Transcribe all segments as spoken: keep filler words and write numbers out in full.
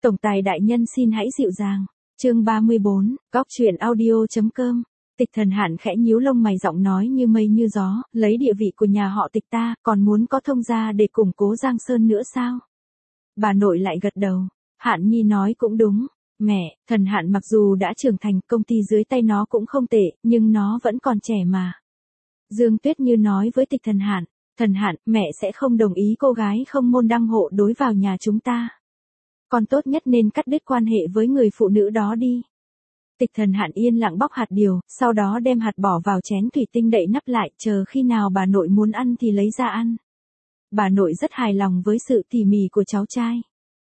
Tổng tài đại nhân xin hãy dịu dàng. Chương ba mươi bốn, góc truyện audio chấm com. Tịch Thần Hạn khẽ nhíu lông mày, giọng nói như mây như gió, lấy địa vị của nhà họ Tịch ta, còn muốn có thông gia để củng cố Giang Sơn nữa sao? Bà nội lại gật đầu. Hạn Nhi nói cũng đúng. Mẹ, Thần Hạn mặc dù đã trưởng thành, công ty dưới tay nó cũng không tệ, nhưng nó vẫn còn trẻ mà. Dương Tuyết Như nói với Tịch Thần Hạn. Thần Hạn, mẹ sẽ không đồng ý cô gái không môn đăng hộ đối vào nhà chúng ta. Con tốt nhất nên cắt đứt quan hệ với người phụ nữ đó đi. Tịch Thần Hạn yên lặng bóc hạt điều, sau đó đem hạt bỏ vào chén thủy tinh đậy nắp lại, chờ khi nào bà nội muốn ăn thì lấy ra ăn. Bà nội rất hài lòng với sự tỉ mỉ của cháu trai.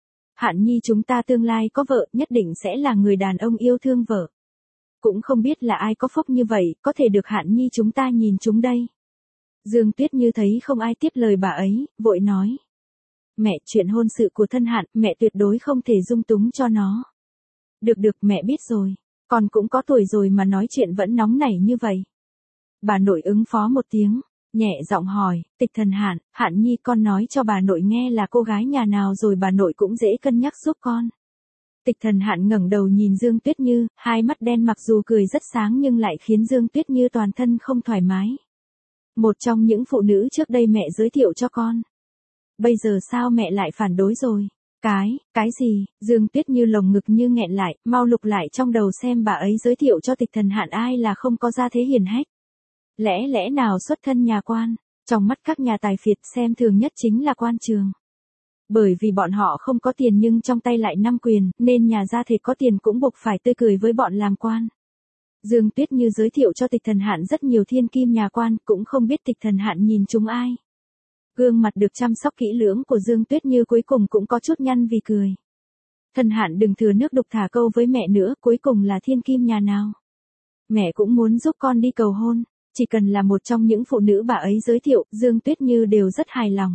Hạn Nhi chúng ta tương lai có vợ, nhất định sẽ là người đàn ông yêu thương vợ. Cũng không biết là ai có phúc như vậy, có thể được Hạn Nhi chúng ta nhìn chúng đây. Dương Tuyết Như thấy không ai tiếp lời bà ấy, vội nói. Mẹ, chuyện hôn sự của Thân Hạn, mẹ tuyệt đối không thể dung túng cho nó. Được được, mẹ biết rồi. Con cũng có tuổi rồi mà nói chuyện vẫn nóng nảy như vậy. Bà nội ứng phó một tiếng, nhẹ giọng hỏi, Tịch Thần Hạn, Hạn Nhi con nói cho bà nội nghe là cô gái nhà nào rồi bà nội cũng dễ cân nhắc giúp con. Tịch Thần Hạn ngẩng đầu nhìn Dương Tuyết Như, hai mắt đen mặc dù cười rất sáng nhưng lại khiến Dương Tuyết Như toàn thân không thoải mái. Một trong những phụ nữ trước đây mẹ giới thiệu cho con. Bây giờ sao mẹ lại phản đối rồi? Cái, cái gì? Dương Tuyết Như lồng ngực như nghẹn lại, mau lục lại trong đầu xem bà ấy giới thiệu cho Tịch Thần Hạn ai là không có gia thế hiền hách. Lẽ lẽ nào xuất thân nhà quan, trong mắt các nhà tài phiệt xem thường nhất chính là quan trường. Bởi vì bọn họ không có tiền nhưng trong tay lại nắm quyền, nên nhà gia thể có tiền cũng buộc phải tươi cười với bọn làm quan. Dương Tuyết Như giới thiệu cho Tịch Thần Hạn rất nhiều thiên kim nhà quan, cũng không biết Tịch Thần Hạn nhìn chúng ai. Gương mặt được chăm sóc kỹ lưỡng của Dương Tuyết Như cuối cùng cũng có chút nhăn vì cười. Thần Hạn đừng thừa nước đục thả câu với mẹ nữa, cuối cùng là thiên kim nhà nào. Mẹ cũng muốn giúp con đi cầu hôn, chỉ cần là một trong những phụ nữ bà ấy giới thiệu, Dương Tuyết Như đều rất hài lòng.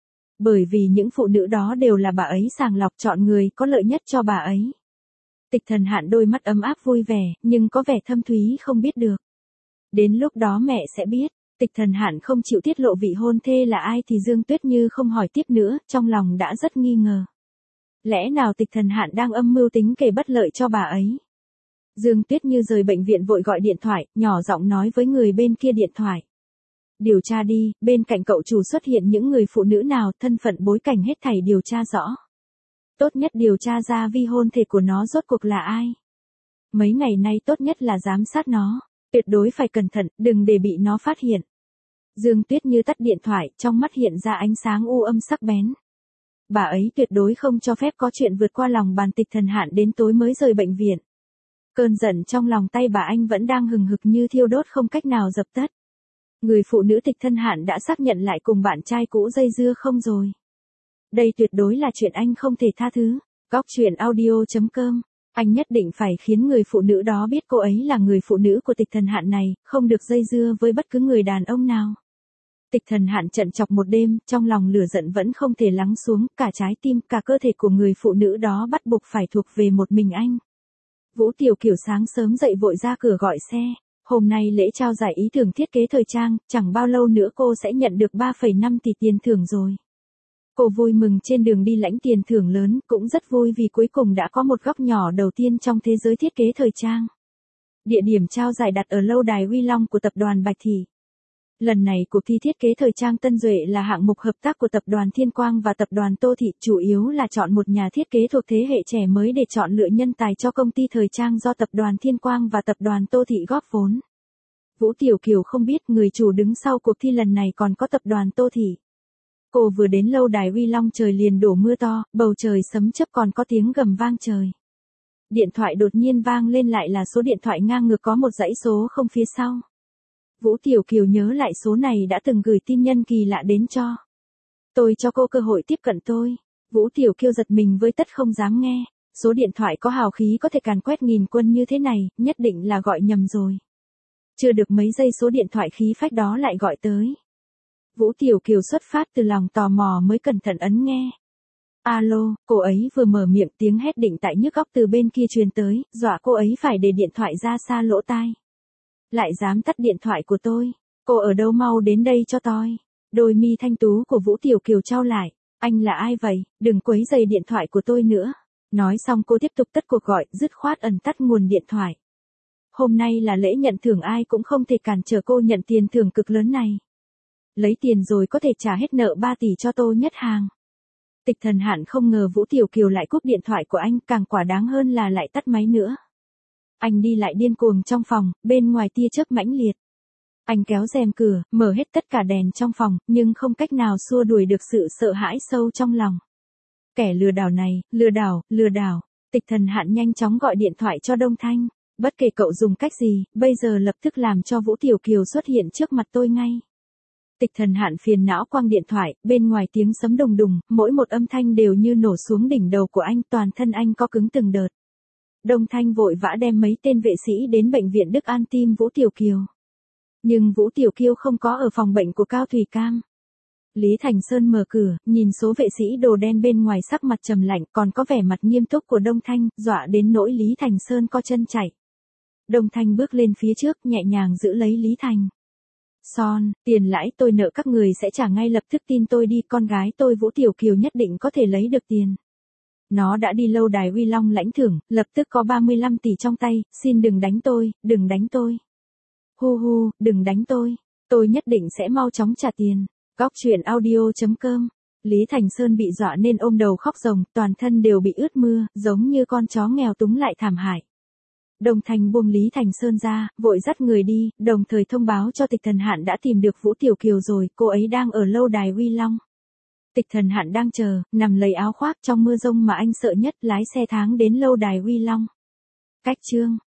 Bởi vì những phụ nữ đó đều là bà ấy sàng lọc chọn người có lợi nhất cho bà ấy. Tịch Thần Hạn đôi mắt ấm áp vui vẻ, nhưng có vẻ thâm thúy không biết được. Đến lúc đó mẹ sẽ biết. Tịch Thần Hạn không chịu tiết lộ vị hôn thê là ai thì Dương Tuyết Như không hỏi tiếp nữa, trong lòng đã rất nghi ngờ. Lẽ nào Tịch Thần Hạn đang âm mưu tính kể bất lợi cho bà ấy? Dương Tuyết Như rời bệnh viện vội gọi điện thoại, nhỏ giọng nói với người bên kia điện thoại. Điều tra đi, bên cạnh cậu chủ xuất hiện những người phụ nữ nào, thân phận bối cảnh hết thảy điều tra rõ. Tốt nhất điều tra ra vi hôn thê của nó rốt cuộc là ai. Mấy ngày nay tốt nhất là giám sát nó. Tuyệt đối phải cẩn thận, đừng để bị nó phát hiện. Dương Tuyết Như tắt điện thoại, trong mắt hiện ra ánh sáng u âm sắc bén. Bà ấy tuyệt đối không cho phép có chuyện vượt qua lòng bàn Tịch Thần Hạn đến tối mới rời bệnh viện. Cơn giận trong lòng tay bà anh vẫn đang hừng hực như thiêu đốt không cách nào dập tắt. Người phụ nữ Tịch Thần Hạn đã xác nhận lại cùng bạn trai cũ dây dưa không rồi. Đây tuyệt đối là chuyện anh không thể tha thứ. Góc truyện audio chấm com. Anh nhất định phải khiến người phụ nữ đó biết cô ấy là người phụ nữ của Tịch Thần Hạn này, không được dây dưa với bất cứ người đàn ông nào. Tịch Thần Hạn trần trọc một đêm, trong lòng lửa giận vẫn không thể lắng xuống, cả trái tim, cả cơ thể của người phụ nữ đó bắt buộc phải thuộc về một mình anh. Vũ Tiểu Kiều sáng sớm dậy vội ra cửa gọi xe. Hôm nay lễ trao giải ý tưởng thiết kế thời trang, chẳng bao lâu nữa cô sẽ nhận được ba phẩy năm tỷ tiền thưởng rồi. Cô vui mừng trên đường đi lãnh tiền thưởng lớn, cũng rất vui vì cuối cùng đã có một góc nhỏ đầu tiên trong thế giới thiết kế thời trang. Địa điểm trao giải đặt ở lâu đài Uy Long của tập đoàn Bạch Thị. Lần này cuộc thi thiết kế thời trang Tân Duệ là hạng mục hợp tác của tập đoàn Thiên Quang và tập đoàn Tô Thị, chủ yếu là chọn một nhà thiết kế thuộc thế hệ trẻ mới để chọn lựa nhân tài cho công ty thời trang do tập đoàn Thiên Quang và tập đoàn Tô Thị góp vốn. Vũ Tiểu Kiều không biết người chủ đứng sau cuộc thi lần này còn có tập đoàn Tô Thị. Cô vừa đến lâu đài Uy Long trời liền đổ mưa to, bầu trời sấm chớp còn có tiếng gầm vang trời. Điện thoại đột nhiên vang lên lại là số điện thoại ngang ngược có một dãy số không phía sau. Vũ Tiểu Kiều nhớ lại số này đã từng gửi tin nhân kỳ lạ đến cho. Tôi cho cô cơ hội tiếp cận tôi. Vũ Tiểu Kiều giật mình với tất không dám nghe. Số điện thoại có hào khí có thể càn quét nghìn quân như thế này, nhất định là gọi nhầm rồi. Chưa được mấy giây số điện thoại khí phách đó lại gọi tới. Vũ Tiểu Kiều xuất phát từ lòng tò mò mới cẩn thận ấn nghe. Alo, cô ấy vừa mở miệng tiếng hét định tại nhức óc từ bên kia truyền tới, dọa cô ấy phải để điện thoại ra xa lỗ tai. Lại dám tắt điện thoại của tôi, cô ở đâu mau đến đây cho tôi. Đôi mi thanh tú của Vũ Tiểu Kiều trao lại, anh là ai vậy, đừng quấy rầy điện thoại của tôi nữa. Nói xong cô tiếp tục tắt cuộc gọi, dứt khoát ẩn tắt nguồn điện thoại. Hôm nay là lễ nhận thưởng, ai cũng không thể cản trở cô nhận tiền thưởng cực lớn này. Lấy tiền rồi có thể trả hết nợ ba tỷ cho Tô Nhất Hàng. Tịch Thần Hạn không ngờ Vũ Tiểu Kiều lại cúp điện thoại của anh, càng quả đáng hơn là lại tắt máy nữa. Anh đi lại điên cuồng trong phòng, bên ngoài tia chớp mãnh liệt. Anh kéo rèm cửa, mở hết tất cả đèn trong phòng, nhưng không cách nào xua đuổi được sự sợ hãi sâu trong lòng. Kẻ lừa đảo này, lừa đảo, lừa đảo. Tịch Thần Hạn nhanh chóng gọi điện thoại cho Đông Thanh. Bất kể cậu dùng cách gì, bây giờ lập tức làm cho Vũ Tiểu Kiều xuất hiện trước mặt tôi ngay. Tịch Thần Hạn phiền não quăng điện thoại, bên ngoài tiếng sấm đùng đùng, mỗi một âm thanh đều như nổ xuống đỉnh đầu của anh, toàn thân anh co cứng từng đợt. Đông Thanh vội vã đem mấy tên vệ sĩ đến bệnh viện Đức An tim Vũ Tiểu Kiều. Nhưng Vũ Tiểu Kiều không có ở phòng bệnh của Cao Thủy Cam. Lý Thành Sơn mở cửa, nhìn số vệ sĩ đồ đen bên ngoài sắc mặt trầm lạnh, còn có vẻ mặt nghiêm túc của Đông Thanh, dọa đến nỗi Lý Thành Sơn co chân chạy. Đông Thanh bước lên phía trước, nhẹ nhàng giữ lấy Lý Thành. Son, tiền lãi tôi nợ các người sẽ trả ngay lập tức, tin tôi đi, con gái tôi Vũ Tiểu Kiều nhất định có thể lấy được tiền. Nó đã đi lâu đài Uy Long lãnh thưởng, lập tức có ba mươi lăm tỷ trong tay, xin đừng đánh tôi, đừng đánh tôi. Hu hu, đừng đánh tôi, tôi nhất định sẽ mau chóng trả tiền. Góc truyện audio chấm com. Lý Thành Sơn bị dọa nên ôm đầu khóc ròng, toàn thân đều bị ướt mưa, giống như con chó nghèo túng lại thảm hại. Đồng Thành buông Lý Thành Sơn ra, vội dắt người đi, đồng thời thông báo cho Tịch Thần Hạn đã tìm được Vũ Tiểu Kiều rồi, cô ấy đang ở lâu đài Uy Long. Tịch Thần Hạn đang chờ, nằm lấy áo khoác trong mưa rông mà anh sợ nhất, lái xe tháng đến lâu đài Uy Long. Cách chương